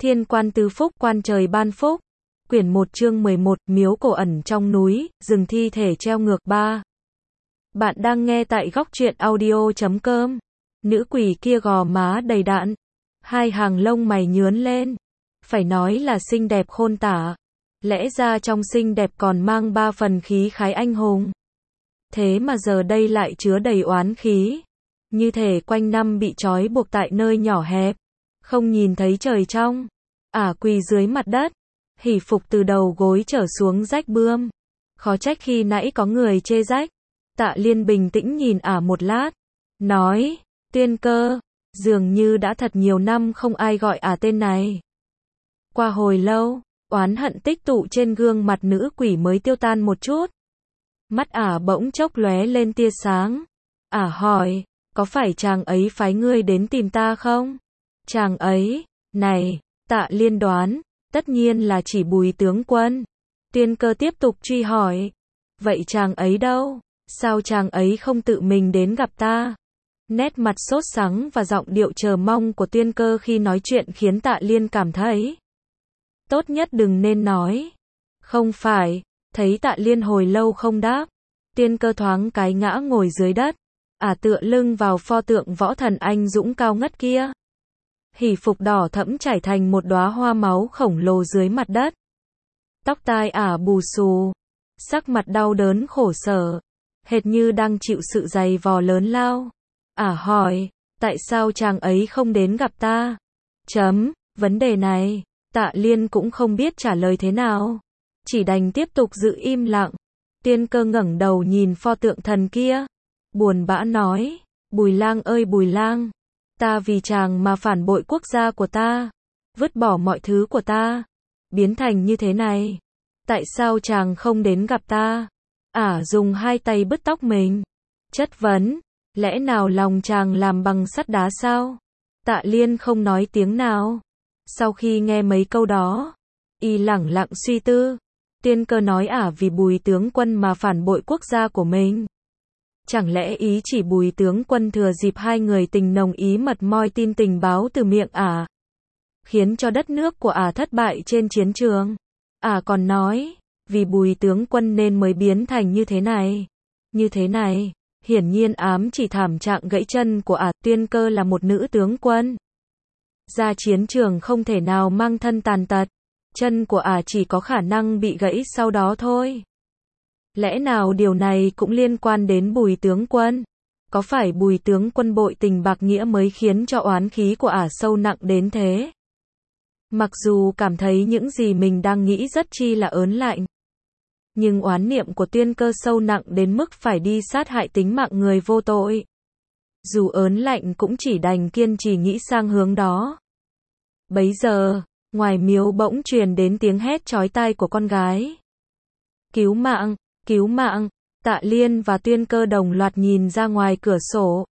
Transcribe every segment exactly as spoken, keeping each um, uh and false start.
Thiên quan tứ phúc, quan trời ban phúc. Quyển một chương mười một, miếu cổ ẩn trong núi, rừng thi thể treo ngược ba. Bạn đang nghe tại góc truyện audio chấm com. Nữ quỷ kia gò má đầy đặn, hai hàng lông mày nhướn lên, phải nói là xinh đẹp khôn tả. Lẽ ra trong xinh đẹp còn mang ba phần khí khái anh hùng. Thế mà giờ đây lại chứa đầy oán khí, như thể quanh năm bị trói buộc tại nơi nhỏ hẹp, không nhìn thấy trời trong. Ả quỳ dưới mặt đất, hỉ phục từ đầu gối trở xuống rách bươm. Khó trách khi nãy có người chê rách. Tạ Liên bình tĩnh nhìn Ả một lát, nói, Tuyên Cơ, dường như đã thật nhiều năm không ai gọi Ả tên này. Qua hồi lâu, oán hận tích tụ trên gương mặt nữ quỷ mới tiêu tan một chút. Mắt Ả bỗng chốc lóe lên tia sáng. Ả hỏi, có phải chàng ấy phái ngươi đến tìm ta không? Chàng ấy, này, Tạ Liên đoán, tất nhiên là chỉ Bùi tướng quân. Tuyên Cơ tiếp tục truy hỏi, vậy chàng ấy đâu? Sao chàng ấy không tự mình đến gặp ta? Nét mặt sốt sắng và giọng điệu chờ mong của Tuyên Cơ khi nói chuyện khiến Tạ Liên cảm thấy tốt nhất đừng nên nói. Không phải. Thấy Tạ Liên hồi lâu không đáp, Tuyên Cơ thoáng cái ngã ngồi dưới đất. Ả tựa lưng vào pho tượng võ thần anh dũng cao ngất kia. Hỉ phục đỏ thẫm trải thành một đóa hoa máu khổng lồ dưới mặt đất. Tóc tai Ả bù xù, sắc mặt đau đớn khổ sở, hệt như đang chịu sự dày vò lớn lao. Ả hỏi, tại sao chàng ấy không đến gặp ta? Chấm, vấn đề này, Tạ Liên cũng không biết trả lời thế nào, chỉ đành tiếp tục giữ im lặng. Tuyên Cơ ngẩng đầu nhìn pho tượng thần kia, buồn bã nói, Bùi Lang ơi Bùi Lang, ta vì chàng mà phản bội quốc gia của ta, vứt bỏ mọi thứ của ta, biến thành như thế này. Tại sao chàng không đến gặp ta? Ả dùng hai tay bứt tóc mình, chất vấn, lẽ nào lòng chàng làm bằng sắt đá sao? Tạ Liên không nói tiếng nào. Sau khi nghe mấy câu đó, y lẳng lặng suy tư. Tuyên Cơ nói Ả vì Bùi tướng quân mà phản bội quốc gia của mình. Chẳng lẽ ý chỉ Bùi tướng quân thừa dịp hai người tình nồng ý mật moi tin tình báo từ miệng Ả, khiến cho đất nước của Ả thất bại trên chiến trường? Ả còn nói, vì Bùi tướng quân nên mới biến thành như thế này. Như thế này, hiển nhiên ám chỉ thảm trạng gãy chân của Ả. Tuyên Cơ là một nữ tướng quân, ra chiến trường không thể nào mang thân tàn tật, chân của Ả chỉ có khả năng bị gãy sau đó thôi. Lẽ nào điều này cũng liên quan đến Bùi tướng quân? Có phải Bùi tướng quân bội tình bạc nghĩa mới khiến cho oán khí của Ả sâu nặng đến thế? Mặc dù cảm thấy những gì mình đang nghĩ rất chi là ớn lạnh, nhưng oán niệm của Tuyên Cơ sâu nặng đến mức phải đi sát hại tính mạng người vô tội. Dù ớn lạnh cũng chỉ đành kiên trì nghĩ sang hướng đó. Bấy giờ, ngoài miếu bỗng truyền đến tiếng hét chói tai của con gái. Cứu mạng, cứu mạng! Tạ Liên và Tuyên Cơ đồng loạt nhìn ra ngoài cửa sổ.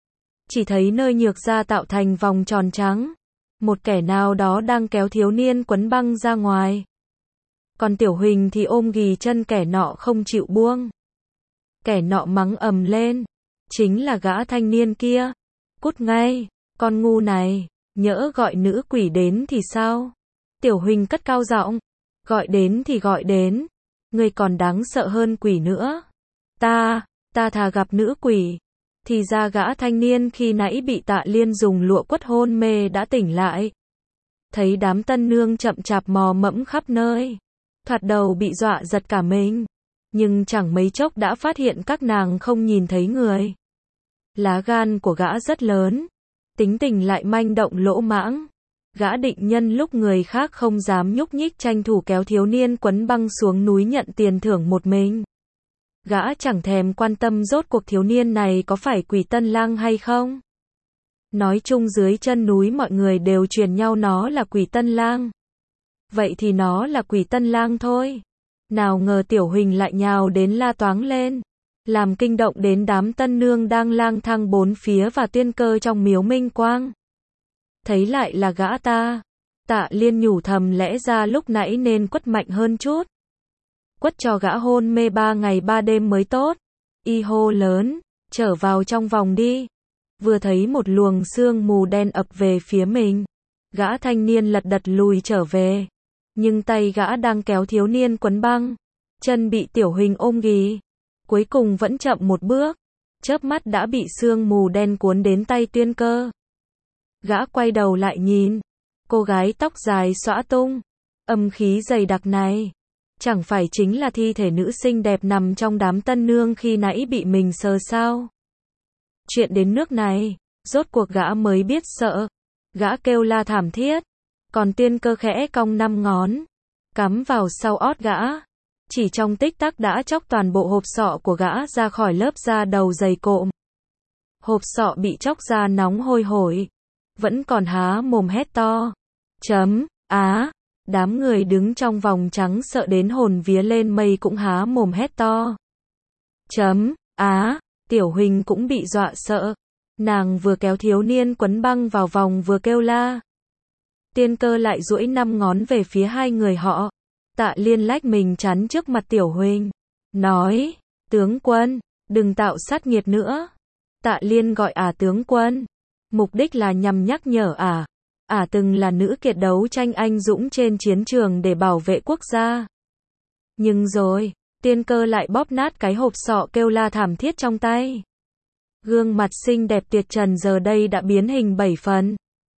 Chỉ thấy nơi nhược ra tạo thành vòng tròn trắng. Một kẻ nào đó đang kéo thiếu niên quấn băng ra ngoài. Còn Tiểu Huỳnh thì ôm ghì chân kẻ nọ không chịu buông. Kẻ nọ mắng ầm lên. Chính là gã thanh niên kia. Cút ngay, con ngu này, nhỡ gọi nữ quỷ đến thì sao? Tiểu Huỳnh cất cao giọng. Gọi đến thì gọi đến. Ngươi còn đáng sợ hơn quỷ nữa. Ta, ta thà gặp nữ quỷ. Thì ra gã thanh niên khi nãy bị Tạ Liên dùng lụa quất hôn mê đã tỉnh lại. Thấy đám tân nương chậm chạp mò mẫm khắp nơi, thoạt đầu bị dọa giật cả mình, nhưng chẳng mấy chốc đã phát hiện các nàng không nhìn thấy người. Lá gan của gã rất lớn, tính tình lại manh động lỗ mãng. Gã định nhân lúc người khác không dám nhúc nhích tranh thủ kéo thiếu niên quấn băng xuống núi nhận tiền thưởng một mình. Gã chẳng thèm quan tâm rốt cuộc thiếu niên này có phải Quỷ Tân Lang hay không. Nói chung dưới chân núi mọi người đều truyền nhau nó là Quỷ Tân Lang. Vậy thì nó là Quỷ Tân Lang thôi. Nào ngờ Tiểu Huỳnh lại nhào đến la toáng lên, làm kinh động đến đám tân nương đang lang thang bốn phía và Tuyên Cơ trong miếu minh quang. Thấy lại là gã ta. Tạ Liên nhủ thầm lẽ ra lúc nãy nên quất mạnh hơn chút. Quất cho gã hôn mê ba ngày ba đêm mới tốt. Y hô lớn, trở vào trong vòng đi. Vừa thấy một luồng sương mù đen ập về phía mình, Gã thanh niên lật đật lùi trở về. Nhưng tay gã đang kéo thiếu niên quấn băng. Chân bị Tiểu Huỳnh ôm ghì. Cuối cùng vẫn chậm một bước. Chớp mắt đã bị sương mù đen cuốn đến tay Tuyên Cơ. Gã quay đầu lại nhìn. Cô gái tóc dài xõa tung. Âm khí dày đặc này. Chẳng phải chính là thi thể nữ xinh đẹp nằm trong đám tân nương khi nãy bị mình sờ sao? Chuyện đến nước này, rốt cuộc gã mới biết sợ. Gã kêu la thảm thiết. Còn Tuyên Cơ khẽ cong năm ngón. Cắm vào sau ót gã. Chỉ trong tích tắc đã chóc toàn bộ hộp sọ của gã ra khỏi lớp da đầu dày cộm. Hộp sọ bị chóc ra nóng hôi hổi. Vẫn còn há mồm hét to. Chấm, á. Đám người đứng trong vòng trắng sợ đến hồn vía lên mây cũng há mồm hét to. Chấm, á. Tiểu Huỳnh cũng bị dọa sợ. Nàng vừa kéo thiếu niên quấn băng vào vòng vừa kêu la. Tuyên Cơ lại duỗi năm ngón về phía hai người họ. Tạ Liên lách mình chắn trước mặt Tiểu Huỳnh. Nói, tướng quân, đừng tạo sát nghiệt nữa. Tạ Liên gọi ả tướng quân. Mục đích là nhằm nhắc nhở ả. Ả từng là nữ kiệt đấu tranh anh dũng trên chiến trường để bảo vệ quốc gia. Nhưng rồi, Tuyên Cơ lại bóp nát cái hộp sọ kêu la thảm thiết trong tay. Gương mặt xinh đẹp tuyệt trần giờ đây đã biến hình bảy phần.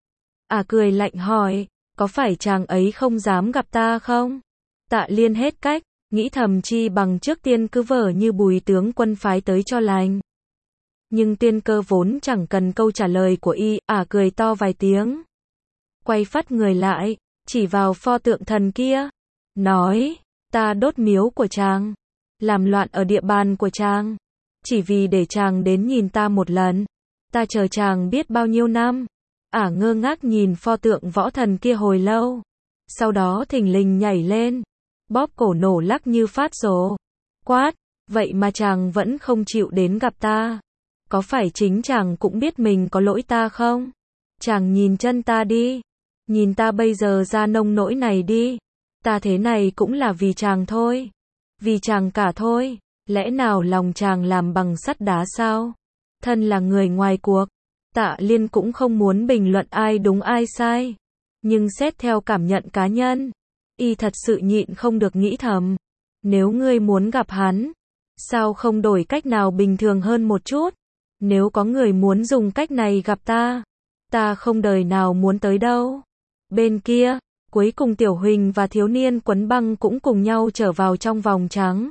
Ả cười lạnh hỏi, có phải chàng ấy không dám gặp ta không? Tạ Liên hết cách, nghĩ thầm chi bằng trước tiên cứ vờ như Bùi tướng quân phái tới cho lành. Nhưng Tuyên Cơ vốn chẳng cần câu trả lời của y, ả cười to vài tiếng. Quay phắt người lại, chỉ vào pho tượng thần kia. Nói, ta đốt miếu của chàng. Làm loạn ở địa bàn của chàng. Chỉ vì để chàng đến nhìn ta một lần. Ta chờ chàng biết bao nhiêu năm. Ả ngơ ngác nhìn pho tượng võ thần kia hồi lâu. Sau đó thình lình nhảy lên. Bóp cổ nổ lắc như phát rồ. Quát, vậy mà chàng vẫn không chịu đến gặp ta. Có phải chính chàng cũng biết mình có lỗi ta không? Chàng nhìn chân ta đi. Nhìn ta bây giờ ra nông nỗi này đi. Ta thế này cũng là vì chàng thôi. Vì chàng cả thôi. Lẽ nào lòng chàng làm bằng sắt đá sao? Thân là người ngoài cuộc. Tạ Liên cũng không muốn bình luận ai đúng ai sai. Nhưng xét theo cảm nhận cá nhân, y thật sự nhịn không được nghĩ thầm. Nếu ngươi muốn gặp hắn, sao không đổi cách nào bình thường hơn một chút? Nếu có người muốn dùng cách này gặp ta, ta không đời nào muốn tới đâu. Bên kia, cuối cùng Tiểu Huỳnh và thiếu niên quấn băng cũng cùng nhau trở vào trong vòng trắng.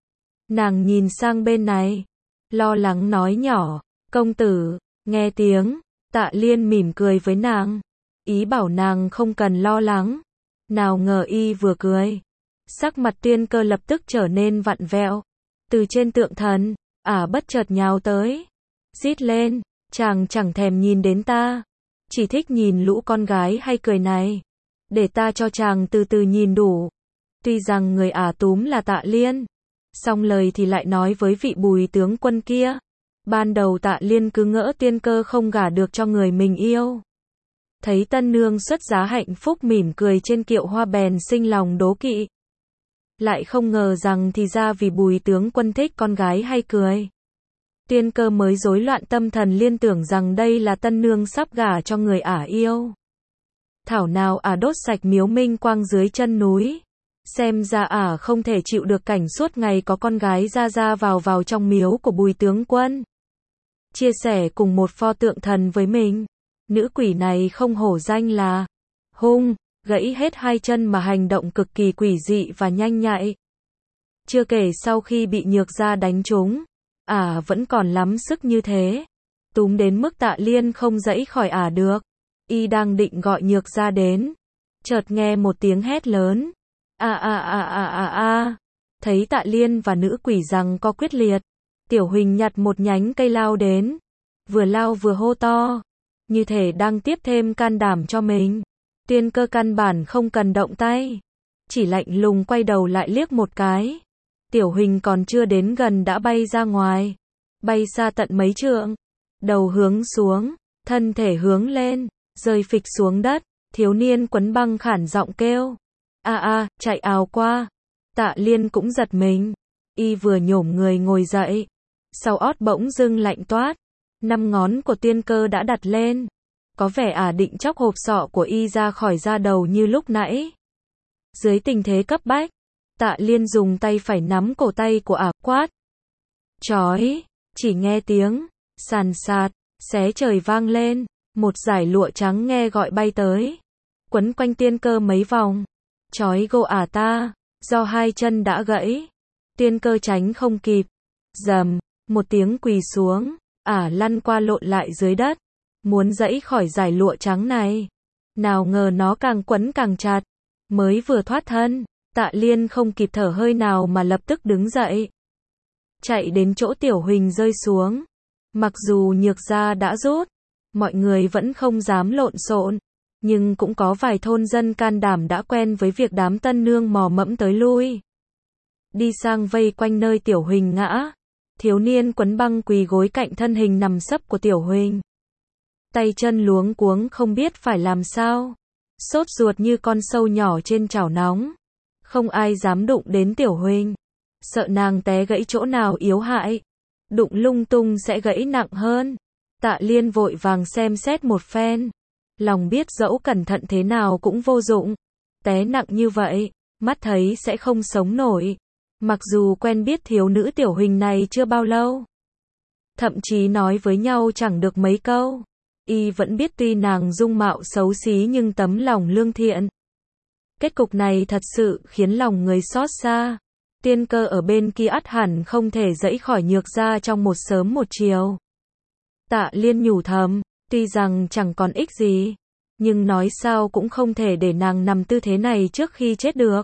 Nàng nhìn sang bên này, lo lắng nói nhỏ, công tử, nghe tiếng. Tạ Liên mỉm cười với nàng, ý bảo nàng không cần lo lắng. Nào ngờ y vừa cười, sắc mặt Tuyên Cơ lập tức trở nên vặn vẹo. Từ trên tượng thần, ả bất chợt nhào tới, rít lên, chàng chẳng thèm nhìn đến ta, chỉ thích nhìn lũ con gái hay cười này. Để ta cho chàng từ từ nhìn đủ. Tuy rằng người ả túm là Tạ Liên, song lời thì lại nói với vị Bùi tướng quân kia. Ban đầu Tạ Liên cứ ngỡ Tuyên Cơ không gả được cho người mình yêu. Thấy tân nương xuất giá hạnh phúc mỉm cười trên kiệu hoa bèn sinh lòng đố kỵ. Lại không ngờ rằng thì ra vì Bùi tướng quân thích con gái hay cười. Tuyên Cơ mới rối loạn tâm thần liên tưởng rằng đây là tân nương sắp gả cho người ả yêu. Thảo nào ả đốt sạch miếu minh quang dưới chân núi. Xem ra ả không thể chịu được cảnh suốt ngày có con gái ra ra vào vào trong miếu của Bùi tướng quân. Chia sẻ cùng một pho tượng thần với mình. Nữ quỷ này không hổ danh là hung, gãy hết hai chân mà hành động cực kỳ quỷ dị và nhanh nhạy. Chưa kể sau khi bị Nhược Gia đánh trúng, ả vẫn còn lắm sức như thế. Túm đến mức Tạ Liên không dãy khỏi ả được. Y đang định gọi Nhược Gia đến, chợt nghe một tiếng hét lớn. A a a a a a. Thấy Tạ Liên và nữ quỷ giằng co quyết liệt, Tiểu Huỳnh nhặt một nhánh cây lao đến, vừa lao vừa hô to, như thể đang tiếp thêm can đảm cho mình. Tuyên Cơ căn bản không cần động tay, chỉ lạnh lùng quay đầu lại liếc một cái. Tiểu Huỳnh còn chưa đến gần đã bay ra ngoài, bay xa tận mấy trượng, đầu hướng xuống, thân thể hướng lên, rơi phịch xuống đất. Thiếu niên quấn băng khản giọng kêu, a a, chạy ào qua. Tạ Liên cũng giật mình, y vừa nhổm người ngồi dậy, sau ót bỗng dưng lạnh toát, năm ngón của Tuyên Cơ đã đặt lên. có vẻ ả định chóc hộp sọ của y ra khỏi da đầu như lúc nãy. Dưới tình thế cấp bách, Tạ Liên dùng tay phải nắm cổ tay của ả, quát. Chói, chỉ nghe tiếng sàn sạt, xé trời vang lên, một dải lụa trắng nghe gọi bay tới, quấn quanh Tiên Cơ mấy vòng, chói gô ả ta, do hai chân đã gãy, Tiên Cơ tránh không kịp, dầm, một tiếng quỳ xuống, ả lăn qua lộn lại dưới đất, muốn giãy khỏi dải lụa trắng này, nào ngờ nó càng quấn càng chặt, mới vừa thoát thân, Tạ Liên không kịp thở hơi nào mà lập tức đứng dậy, chạy đến chỗ Tiểu Huỳnh rơi xuống. Mặc dù nhược gia đã rút, mọi người vẫn không dám lộn xộn, nhưng cũng có vài thôn dân can đảm đã quen với việc đám tân nương mò mẫm tới lui. Đi sang vây quanh nơi Tiểu Huỳnh ngã, thiếu niên quấn băng quỳ gối cạnh thân hình nằm sấp của Tiểu Huỳnh. Tay chân luống cuống không biết phải làm sao, sốt ruột như con sâu nhỏ trên chảo nóng. Không ai dám đụng đến Tiểu Huỳnh, sợ nàng té gãy chỗ nào yếu hại. Đụng lung tung sẽ gãy nặng hơn. Tạ Liên vội vàng xem xét một phen. Lòng biết dẫu cẩn thận thế nào cũng vô dụng. Té nặng như vậy, mắt thấy sẽ không sống nổi. Mặc dù quen biết thiếu nữ Tiểu Huỳnh này chưa bao lâu. Thậm chí nói với nhau chẳng được mấy câu. Y vẫn biết tuy nàng dung mạo xấu xí nhưng tấm lòng lương thiện. Kết cục này thật sự khiến lòng người xót xa. Tiên Cơ ở bên kia ắt hẳn không thể giãy khỏi nhược gia trong một sớm một chiều. Tạ Liên nhủ thầm, tuy rằng chẳng còn ích gì, nhưng nói sao cũng không thể để nàng nằm tư thế này trước khi chết được.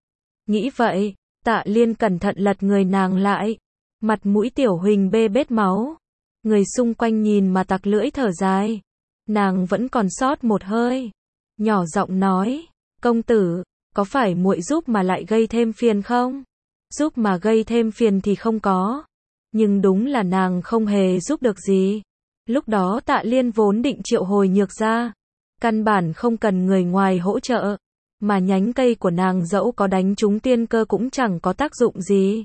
Nghĩ vậy, Tạ Liên cẩn thận lật người nàng lại, mặt mũi Tiểu Huỳnh bê bết máu. Người xung quanh nhìn mà tặc lưỡi thở dài. Nàng vẫn còn sót một hơi, nhỏ giọng nói, công tử, có phải muội giúp mà lại gây thêm phiền không? Giúp mà gây thêm phiền thì không có. Nhưng đúng là nàng không hề giúp được gì. Lúc đó Tạ Liên vốn định triệu hồi nhược gia. Căn bản không cần người ngoài hỗ trợ. Mà nhánh cây của nàng dẫu có đánh trúng Tiên Cơ cũng chẳng có tác dụng gì.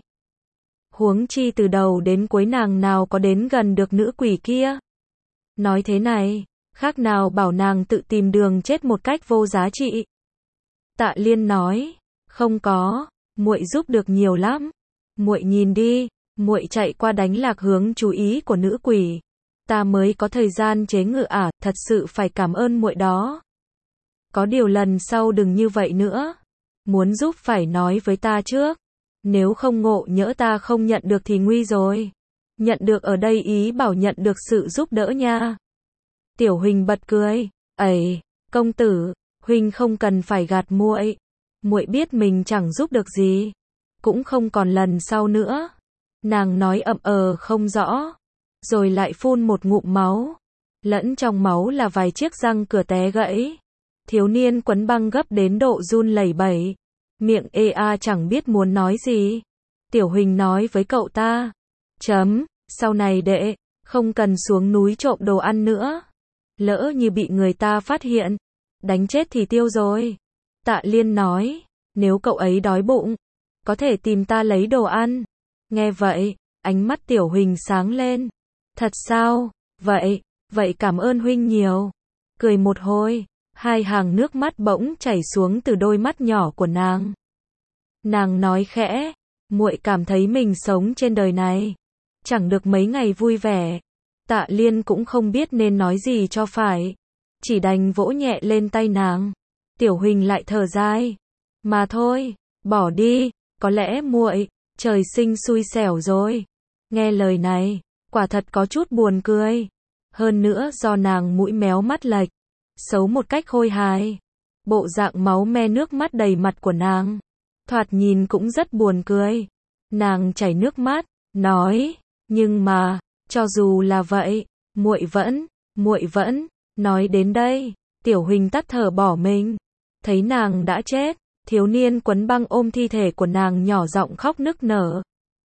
Huống chi từ đầu đến cuối nàng nào có đến gần được nữ quỷ kia. Nói thế này, khác nào bảo nàng tự tìm đường chết một cách vô giá trị. Tạ Liên nói, không có. Muội giúp được nhiều lắm. Muội nhìn đi, muội chạy qua đánh lạc hướng chú ý của nữ quỷ. Ta mới có thời gian chế ngự ả, thật sự phải cảm ơn muội đó. Có điều lần sau đừng như vậy nữa. Muốn giúp phải nói với ta trước. Nếu không ngộ nhỡ ta không nhận được thì nguy rồi. Nhận được ở đây ý bảo nhận được sự giúp đỡ nha. Tiểu Huỳnh bật cười, "Ầy, công tử, huynh không cần phải gạt muội. Muội biết mình chẳng giúp được gì, cũng không còn lần sau nữa." Nàng nói ậm ờ không rõ, rồi lại phun một ngụm máu, lẫn trong máu là vài chiếc răng cửa té gãy. Thiếu niên quấn băng gấp đến độ run lẩy bẩy, miệng ê a chẳng biết muốn nói gì. Tiểu Huỳnh nói với cậu ta, chấm, sau này đệ, không cần xuống núi trộm đồ ăn nữa. Lỡ như bị người ta phát hiện, đánh chết thì tiêu rồi. Tạ Liên nói, nếu cậu ấy đói bụng, có thể tìm ta lấy đồ ăn. Nghe vậy, ánh mắt Tiểu Huỳnh sáng lên. Thật sao? Vậy, vậy cảm ơn huynh nhiều. Cười một hồi, hai hàng nước mắt bỗng chảy xuống từ đôi mắt nhỏ của nàng. Nàng nói khẽ, muội cảm thấy mình sống trên đời này, chẳng được mấy ngày vui vẻ. Tạ Liên cũng không biết nên nói gì cho phải, chỉ đành vỗ nhẹ lên tay nàng. Tiểu Huỳnh lại thở dài, mà thôi, bỏ đi, có lẽ muội trời sinh xui xẻo rồi. Nghe lời này, quả thật có chút buồn cười. Hơn nữa do nàng mũi méo mắt lệch, xấu một cách khôi hài. Bộ dạng máu me nước mắt đầy mặt của nàng, thoạt nhìn cũng rất buồn cười. Nàng chảy nước mắt, nói, nhưng mà, cho dù là vậy, muội vẫn, muội vẫn. Nói đến đây, Tiểu Huỳnh tắt thở bỏ mình. Thấy nàng đã chết, thiếu niên quấn băng ôm thi thể của nàng nhỏ giọng khóc nức nở.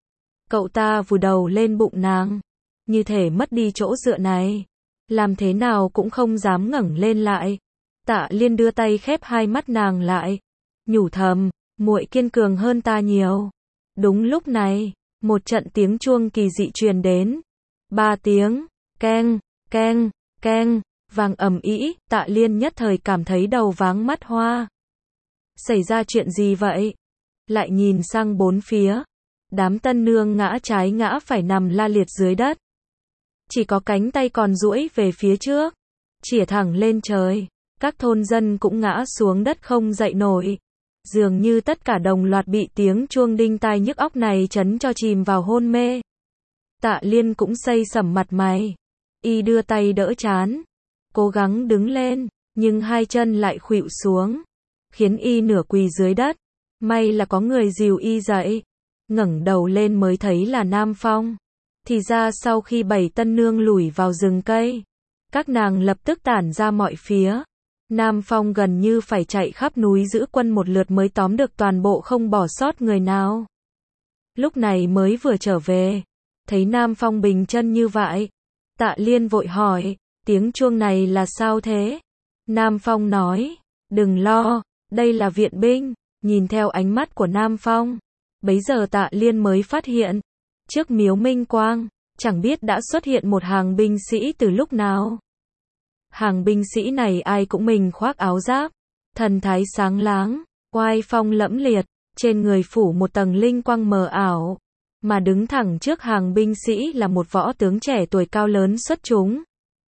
Cậu ta vùi đầu lên bụng nàng, như thể mất đi chỗ dựa này, làm thế nào cũng không dám ngẩng lên lại. Tạ Liên đưa tay khép hai mắt nàng lại, nhủ thầm, muội kiên cường hơn ta nhiều. Đúng lúc này, một trận tiếng chuông kỳ dị truyền đến. Ba tiếng, keng, keng, keng, vang ầm ĩ, Tạ Liên nhất thời cảm thấy đầu váng mắt hoa. Xảy ra chuyện gì vậy? Lại nhìn sang bốn phía, đám tân nương ngã trái ngã phải nằm la liệt dưới đất. Chỉ có cánh tay còn duỗi về phía trước, chĩa thẳng lên trời. Các thôn dân cũng ngã xuống đất không dậy nổi. Dường như tất cả đồng loạt bị tiếng chuông đinh tai nhức óc này chấn cho chìm vào hôn mê. Tạ Liên cũng xây sẩm mặt mày. Y đưa tay đỡ trán, cố gắng đứng lên, nhưng hai chân lại khuỵu xuống, khiến y nửa quỳ dưới đất. May là có người dìu y dậy. Ngẩng đầu lên mới thấy là Nam Phong. Thì ra sau khi bảy tân nương lủi vào rừng cây, các nàng lập tức tản ra mọi phía. Nam Phong gần như phải chạy khắp núi giữ quân một lượt mới tóm được toàn bộ không bỏ sót người nào. Lúc này mới vừa trở về, thấy Nam Phong bình chân như vậy, Tạ Liên vội hỏi, tiếng chuông này là sao thế? Nam Phong nói, đừng lo, đây là viện binh. Nhìn theo ánh mắt của Nam Phong, bấy giờ Tạ Liên mới phát hiện, trước miếu Minh Quang, chẳng biết đã xuất hiện một hàng binh sĩ từ lúc nào. Hàng binh sĩ này ai cũng mình khoác áo giáp, thần thái sáng láng, oai phong lẫm liệt, trên người phủ một tầng linh quang mờ ảo, mà đứng thẳng trước hàng binh sĩ là một võ tướng trẻ tuổi cao lớn xuất chúng.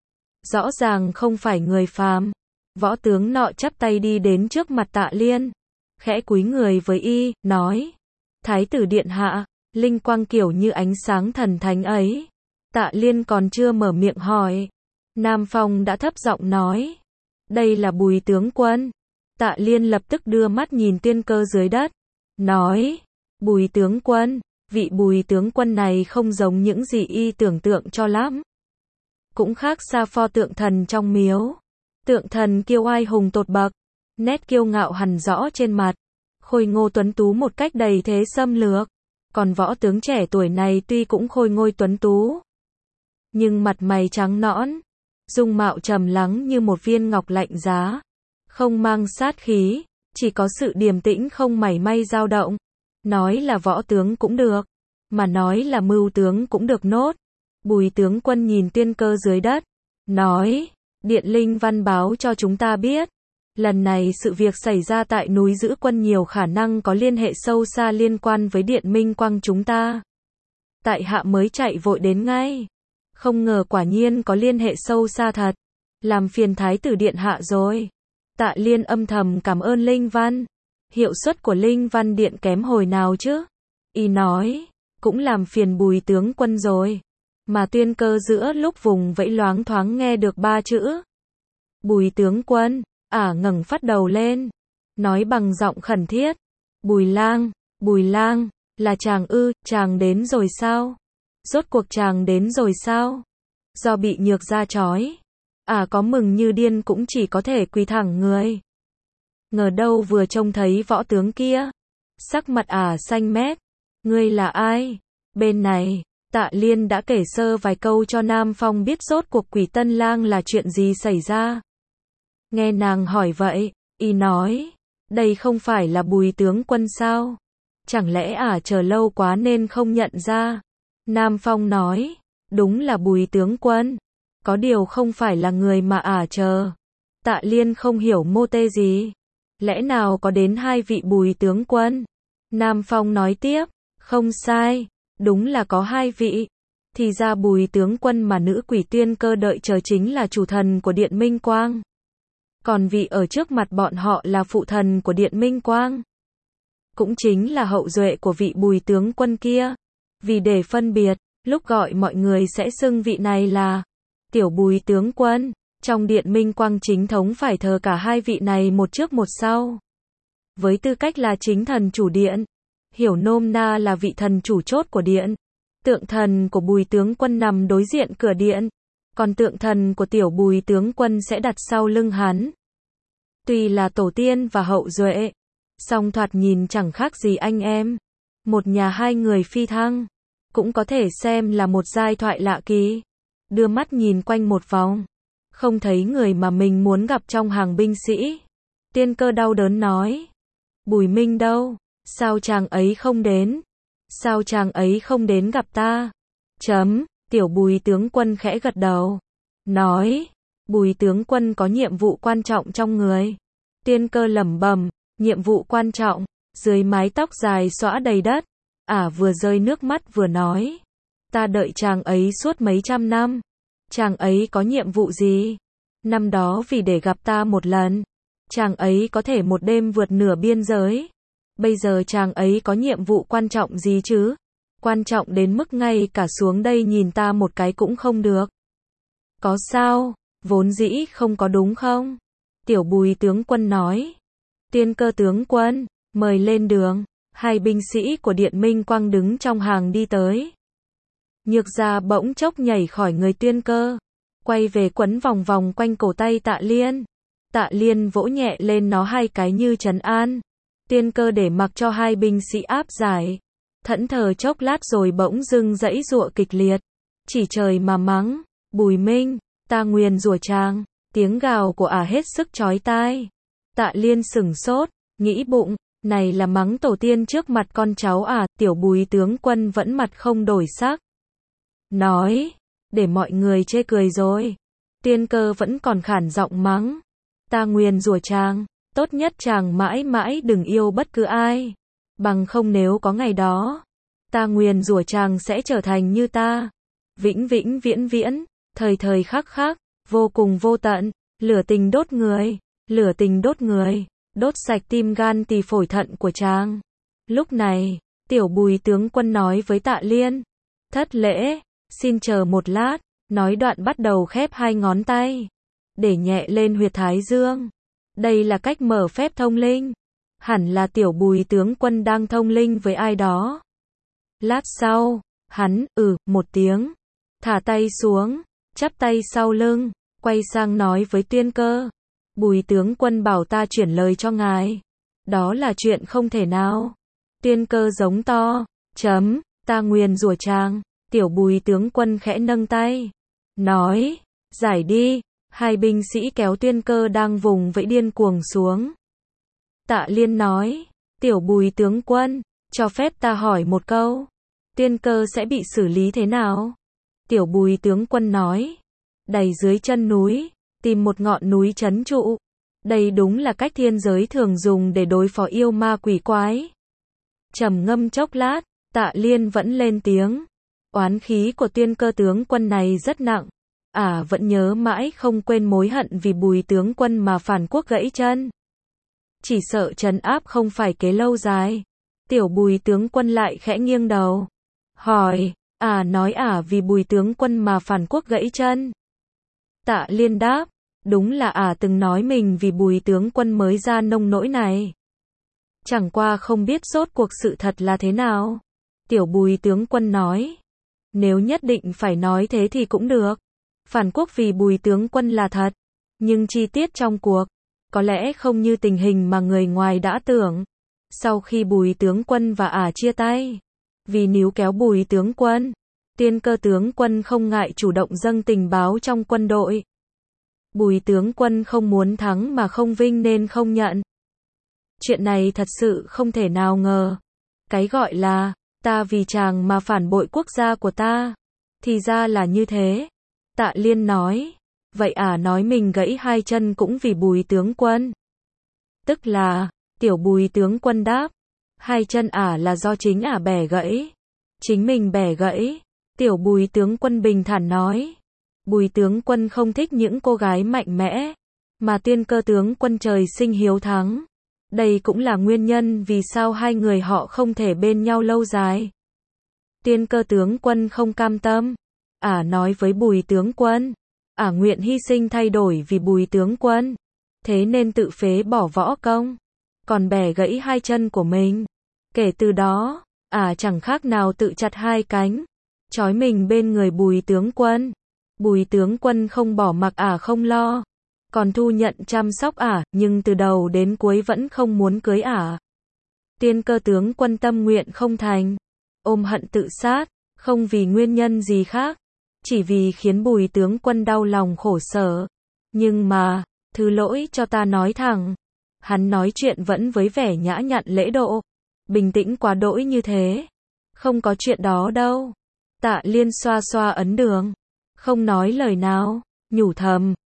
Rõ ràng không phải người phàm. Võ tướng nọ chắp tay đi đến trước mặt Tạ Liên, khẽ cúi người với y, nói, Thái tử điện hạ, linh quang kiểu như ánh sáng thần thánh ấy. Tạ Liên còn chưa mở miệng hỏi, Nam Phong đã thấp giọng nói, đây là Bùi tướng quân. Tạ Liên lập tức đưa mắt nhìn tiên cơ dưới đất, nói, Bùi tướng quân, vị Bùi tướng quân này không giống những gì y tưởng tượng cho lắm. Cũng khác xa pho tượng thần trong miếu. Tượng thần kiêu oai hùng tột bậc, nét kiêu ngạo hằn rõ trên mặt, khôi ngô tuấn tú một cách đầy thế xâm lược. Còn võ tướng trẻ tuổi này tuy cũng khôi ngô tuấn tú, nhưng mặt mày trắng nõn, dung mạo trầm lắng như một viên ngọc lạnh giá, không mang sát khí, chỉ có sự điềm tĩnh không mảy may dao động. Nói là võ tướng cũng được, mà nói là mưu tướng cũng được nốt. Bùi tướng quân nhìn tiên cơ dưới đất, nói, Điện Linh Văn báo cho chúng ta biết, lần này sự việc xảy ra tại núi giữ quân nhiều khả năng có liên hệ sâu xa liên quan với Điện Minh Quang chúng ta. Tại hạ mới chạy vội đến ngay, không ngờ quả nhiên có liên hệ sâu xa thật, làm phiền Thái tử điện hạ rồi. Tạ Liên âm thầm cảm ơn Linh Văn, hiệu suất của Linh Văn điện kém hồi nào chứ? Y nói, cũng làm phiền Bùi tướng quân rồi. Mà tiên cơ giữa lúc vùng vẫy loáng thoáng nghe được ba chữ. Bùi tướng quân, ả ngẩng phát đầu lên, nói bằng giọng khẩn thiết. Bùi lang, Bùi lang, là chàng ư, chàng đến rồi sao? Rốt cuộc chàng đến rồi sao? Do bị nhược da trói, ả có mừng như điên cũng chỉ có thể quỳ thẳng người. Ngờ đâu vừa trông thấy võ tướng kia, sắc mặt ả xanh mét. Ngươi là ai? Bên này, Tạ Liên đã kể sơ vài câu cho Nam Phong biết rốt cuộc Quỷ Tân Lang là chuyện gì xảy ra. Nghe nàng hỏi vậy, y nói, đây không phải là Bùi tướng quân sao? Chẳng lẽ ả chờ lâu quá nên không nhận ra? Nam Phong nói, đúng là Bùi tướng quân, có điều không phải là người mà ả chờ. Tạ Liên không hiểu mô tê gì. Lẽ nào có đến hai vị Bùi tướng quân? Nam Phong nói tiếp, không sai, đúng là có hai vị. Thì ra Bùi tướng quân mà nữ quỷ tiên cơ đợi chờ chính là chủ thần của Điện Minh Quang. Còn vị ở trước mặt bọn họ là phụ thần của Điện Minh Quang, cũng chính là hậu duệ của vị Bùi tướng quân kia. Vì để phân biệt, lúc gọi mọi người sẽ xưng vị này là Tiểu Bùi tướng quân. Trong Điện Minh Quang chính thống phải thờ cả hai vị này một trước một sau. Với tư cách là chính thần chủ điện, hiểu nôm na là vị thần chủ chốt của điện. Tượng thần của Bùi tướng quân nằm đối diện cửa điện, còn tượng thần của Tiểu Bùi tướng quân sẽ đặt sau lưng hắn. Tuy là tổ tiên và hậu duệ, song thoạt nhìn chẳng khác gì anh em. Một nhà hai người phi thăng, cũng có thể xem là một giai thoại lạ kỳ. Đưa mắt nhìn quanh một vòng, không thấy người mà mình muốn gặp trong hàng binh sĩ. Tiên cơ đau đớn nói, Bùi Minh đâu? Sao chàng ấy không đến? Sao chàng ấy không đến gặp ta? Chấm, Tiểu Bùi tướng quân khẽ gật đầu, nói, Bùi tướng quân có nhiệm vụ quan trọng trong người. Tiên Cơ lẩm bẩm, nhiệm vụ quan trọng, dưới mái tóc dài xõa đầy đất. Ả vừa rơi nước mắt vừa nói. Ta đợi chàng ấy suốt mấy trăm năm. Chàng ấy có nhiệm vụ gì? Năm đó vì để gặp ta một lần, chàng ấy có thể một đêm vượt nửa biên giới. Bây giờ chàng ấy có nhiệm vụ quan trọng gì chứ? Quan trọng đến mức ngay cả xuống đây nhìn ta một cái cũng không được. Có sao? Vốn dĩ không có đúng không? Tiểu Bùi tướng quân nói. Tiên Cơ tướng quân, mời lên đường. Hai binh sĩ của Điện Minh Quang đứng trong hàng đi tới. Nhược Gia bỗng chốc nhảy khỏi người Tiên Cơ, quay về quấn vòng vòng quanh cổ tay Tạ Liên. Tạ Liên vỗ nhẹ lên nó hai cái như trấn an. Tiên Cơ để mặc cho hai binh sĩ áp giải. Thẫn thờ chốc lát rồi bỗng dưng giãy giụa kịch liệt. Chỉ trời mà mắng. Bùi Minh, ta nguyền rủa chàng. Tiếng gào của ả hết sức chói tai. Tạ Liên sửng sốt, nghĩ bụng, này là mắng tổ tiên trước mặt con cháu à? Tiểu Bùi tướng quân vẫn mặt không đổi sắc. Nói, để mọi người chê cười rồi. Tiên Cơ vẫn còn khản giọng mắng. Ta nguyền rủa chàng, tốt nhất chàng mãi mãi đừng yêu bất cứ ai. Bằng không nếu có ngày đó, ta nguyền rủa chàng sẽ trở thành như ta. Vĩnh vĩnh viễn viễn, thời thời khắc khắc, vô cùng vô tận, lửa tình đốt người, lửa tình đốt người, đốt sạch tim gan tỳ phổi thận của chàng. Lúc này, Tiểu Bùi tướng quân nói với Tạ Liên. Thất lễ, xin chờ một lát, nói đoạn bắt đầu khép hai ngón tay, để nhẹ lên huyệt thái dương. Đây là cách mở phép thông linh. Hẳn là Tiểu Bùi tướng quân đang thông linh với ai đó. Lát sau, hắn, ừ, một tiếng, thả tay xuống, chắp tay sau lưng, quay sang nói với Tiên Cơ. Bùi tướng quân bảo ta chuyển lời cho ngài. Đó là chuyện không thể nào. Tiên Cơ giống to, chấm, ta nguyền rủa chàng. Tiểu Bùi tướng quân khẽ nâng tay, nói, giải đi. Hai binh sĩ kéo Tiên Cơ đang vùng vẫy điên cuồng xuống. Tạ Liên nói, Tiểu Bùi tướng quân, cho phép ta hỏi một câu. Tiên Cơ sẽ bị xử lý thế nào? Tiểu Bùi tướng quân nói, đày dưới chân núi, tìm một ngọn núi trấn trụ. Đây đúng là cách thiên giới thường dùng để đối phó yêu ma quỷ quái. Trầm ngâm chốc lát, Tạ Liên vẫn lên tiếng. Oán khí của Tiên Cơ tướng quân này rất nặng. Ả à, vẫn nhớ mãi không quên mối hận vì Bùi tướng quân mà phản quốc gãy chân. Chỉ sợ trấn áp không phải kế lâu dài. Tiểu Bùi tướng quân lại khẽ nghiêng đầu, hỏi, Ả à, nói Ả à, vì Bùi tướng quân mà phản quốc gãy chân. Tạ Liên đáp, đúng là Ả à, từng nói mình vì Bùi tướng quân mới ra nông nỗi này. Chẳng qua không biết rốt cuộc sự thật là thế nào. Tiểu Bùi tướng quân nói, nếu nhất định phải nói thế thì cũng được. Phản quốc vì Bùi tướng quân là thật, nhưng chi tiết trong cuộc có lẽ không như tình hình mà người ngoài đã tưởng. Sau khi Bùi tướng quân và Ả chia tay, vì níu kéo Bùi tướng quân, Tiên Cơ tướng quân không ngại chủ động dâng tình báo trong quân đội. Bùi tướng quân không muốn thắng mà không vinh nên không nhận. Chuyện này thật sự không thể nào ngờ. Cái gọi là ta vì chàng mà phản bội quốc gia của ta, thì ra là như thế. Tạ Liên nói, vậy Ả nói mình gãy hai chân cũng vì Bùi tướng quân. Tức là, Tiểu Bùi tướng quân đáp, hai chân Ả là do chính Ả bẻ gãy. Chính mình bẻ gãy. Tiểu Bùi tướng quân bình thản nói, Bùi tướng quân không thích những cô gái mạnh mẽ, mà Tiên Cơ tướng quân trời sinh hiếu thắng. Đây cũng là nguyên nhân vì sao hai người họ không thể bên nhau lâu dài. Tiên Cơ tướng quân không cam tâm. Ả nói với Bùi tướng quân, Ả nguyện hy sinh thay đổi vì Bùi tướng quân, thế nên tự phế bỏ võ công, còn bẻ gãy hai chân của mình. Kể từ đó, Ả chẳng khác nào tự chặt hai cánh, trói mình bên người Bùi tướng quân. Bùi tướng quân không bỏ mặc Ả không lo, còn thu nhận chăm sóc Ả, nhưng từ đầu đến cuối vẫn không muốn cưới Ả. Tiên Cơ tướng quân tâm nguyện không thành, ôm hận tự sát, không vì nguyên nhân gì khác, chỉ vì khiến Bùi tướng quân đau lòng khổ sở. Nhưng mà, thứ lỗi cho ta nói thẳng, hắn nói chuyện vẫn với vẻ nhã nhặn lễ độ, bình tĩnh quá đỗi như thế. Không có chuyện đó đâu. Tạ Liên xoa xoa ấn đường, không nói lời nào, nhủ thầm,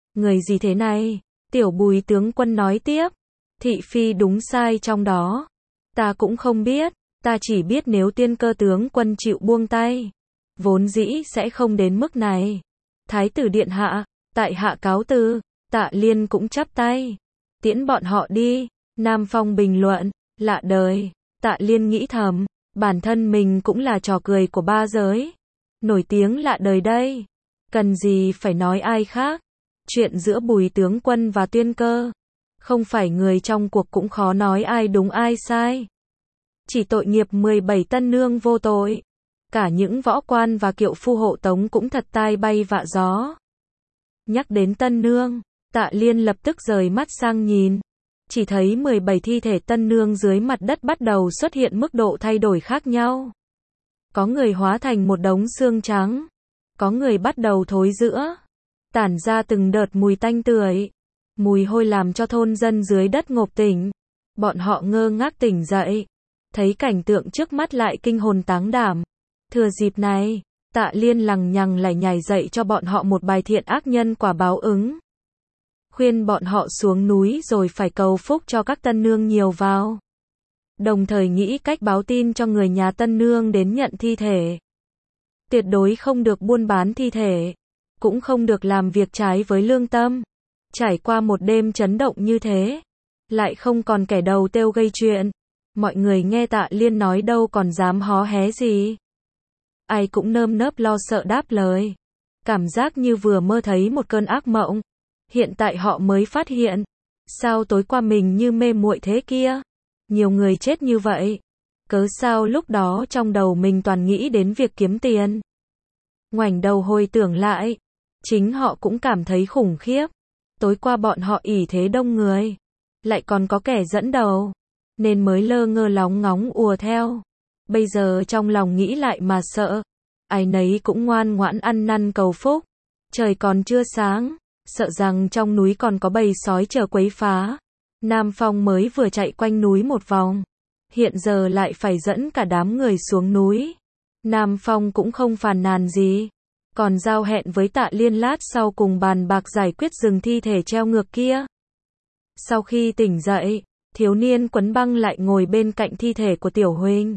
Người gì thế này? Tiểu Bùi tướng quân nói tiếp. Thị phi đúng sai trong đó. Ta cũng không biết, ta chỉ biết nếu Tiên Cơ tướng quân chịu buông tay, vốn dĩ sẽ không đến mức này. Thái tử điện hạ, tại hạ cáo từ. Tạ Liên cũng chắp tay. Tiễn bọn họ đi. Nam Phong bình luận, lạ đời. Tạ Liên nghĩ thầm, bản thân mình cũng là trò cười của ba giới. Nổi tiếng lạ đời đây. Cần gì phải nói ai khác. Chuyện giữa Bùi tướng quân và Tuyên Cơ, không phải người trong cuộc cũng khó nói ai đúng ai sai. Chỉ tội nghiệp mười bảy tân nương vô tội. Cả những võ quan và kiệu phu hộ tống cũng thật tai bay vạ gió. Nhắc đến tân nương, Tạ Liên lập tức rời mắt sang nhìn. Chỉ thấy mười bảy thi thể tân nương dưới mặt đất bắt đầu xuất hiện mức độ thay đổi khác nhau. Có người hóa thành một đống xương trắng. Có người bắt đầu thối rữa. Tản ra từng đợt mùi tanh tưởi. Mùi hôi làm cho thôn dân dưới đất ngộp tỉnh. Bọn họ ngơ ngác tỉnh dậy. Thấy cảnh tượng trước mắt lại kinh hồn táng đảm. Thừa dịp này, Tạ Liên lằng nhằng lại nhảy dậy cho bọn họ một bài thiện ác nhân quả báo ứng. Khuyên bọn họ xuống núi rồi phải cầu phúc cho các tân nương nhiều vào. Đồng thời nghĩ cách báo tin cho người nhà tân nương đến nhận thi thể. Tuyệt đối không được buôn bán thi thể. Cũng không được làm việc trái với lương tâm. Trải qua một đêm chấn động như thế, lại không còn kẻ đầu têu gây chuyện. Mọi người nghe Tạ Liên nói đâu còn dám hó hé gì. Ai cũng nơm nớp lo sợ đáp lời. Cảm giác như vừa mơ thấy một cơn ác mộng. Hiện tại họ mới phát hiện. Sao tối qua mình như mê muội thế kia? Nhiều người chết như vậy. Cớ sao lúc đó trong đầu mình toàn nghĩ đến việc kiếm tiền? Ngoảnh đầu hồi tưởng lại. Chính họ cũng cảm thấy khủng khiếp. Tối qua bọn họ ỷ thế đông người. Lại còn có kẻ dẫn đầu. Nên mới lơ ngơ lóng ngóng ùa theo. Bây giờ trong lòng nghĩ lại mà sợ. Ai nấy cũng ngoan ngoãn ăn năn cầu phúc. Trời còn chưa sáng. Sợ rằng trong núi còn có bầy sói chờ quấy phá. Nam Phong mới vừa chạy quanh núi một vòng. Hiện giờ lại phải dẫn cả đám người xuống núi. Nam Phong cũng không phàn nàn gì. Còn giao hẹn với Tạ Liên lát sau cùng bàn bạc giải quyết rừng thi thể treo ngược kia. Sau khi tỉnh dậy, thiếu niên quấn băng lại ngồi bên cạnh thi thể của Tiểu Huỳnh.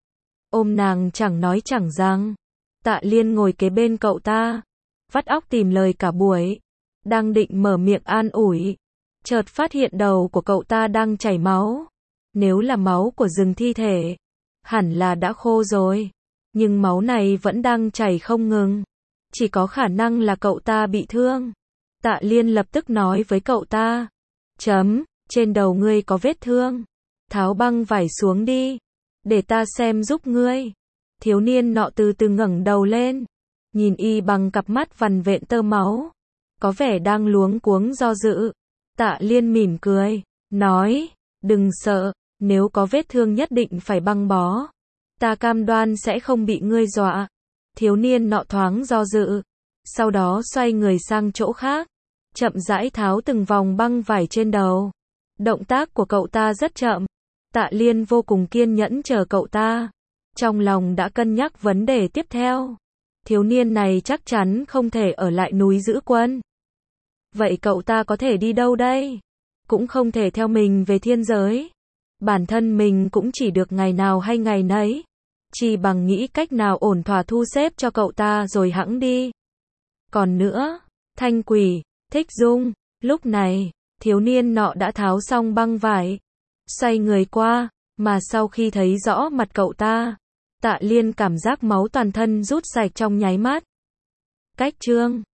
Ôm nàng chẳng nói chẳng rằng. Tạ Liên ngồi kế bên cậu ta. Vắt óc tìm lời cả buổi. Đang định mở miệng an ủi. Chợt phát hiện đầu của cậu ta đang chảy máu. Nếu là máu của rừng thi thể, hẳn là đã khô rồi. Nhưng máu này vẫn đang chảy không ngừng. Chỉ có khả năng là cậu ta bị thương. Tạ Liên lập tức nói với cậu ta. Chấm, trên đầu ngươi có vết thương. Tháo băng vải xuống đi. Để ta xem giúp ngươi. Thiếu niên nọ từ từ ngẩng đầu lên. Nhìn y bằng cặp mắt vằn vện tơ máu. Có vẻ đang luống cuống do dự. Tạ Liên mỉm cười. Nói, đừng sợ. Nếu có vết thương nhất định phải băng bó. Ta cam đoan sẽ không bị ngươi dọa. Thiếu niên nọ thoáng do dự. Sau đó xoay người sang chỗ khác. Chậm rãi tháo từng vòng băng vải trên đầu. Động tác của cậu ta rất chậm. Tạ Liên vô cùng kiên nhẫn chờ cậu ta. Trong lòng đã cân nhắc vấn đề tiếp theo. Thiếu niên này chắc chắn không thể ở lại núi giữ quân. Vậy cậu ta có thể đi đâu đây? Cũng không thể theo mình về thiên giới. Bản thân mình cũng chỉ được ngày nào hay ngày nấy. Chỉ bằng nghĩ cách nào ổn thỏa thu xếp cho cậu ta rồi hẵng đi. Còn nữa, Thanh Quỷ, Thích Dung, lúc này, thiếu niên nọ đã tháo xong băng vải. Xoay người qua, mà sau khi thấy rõ mặt cậu ta, Tạ Liên cảm giác máu toàn thân rút sạch trong nháy mắt. Cách chương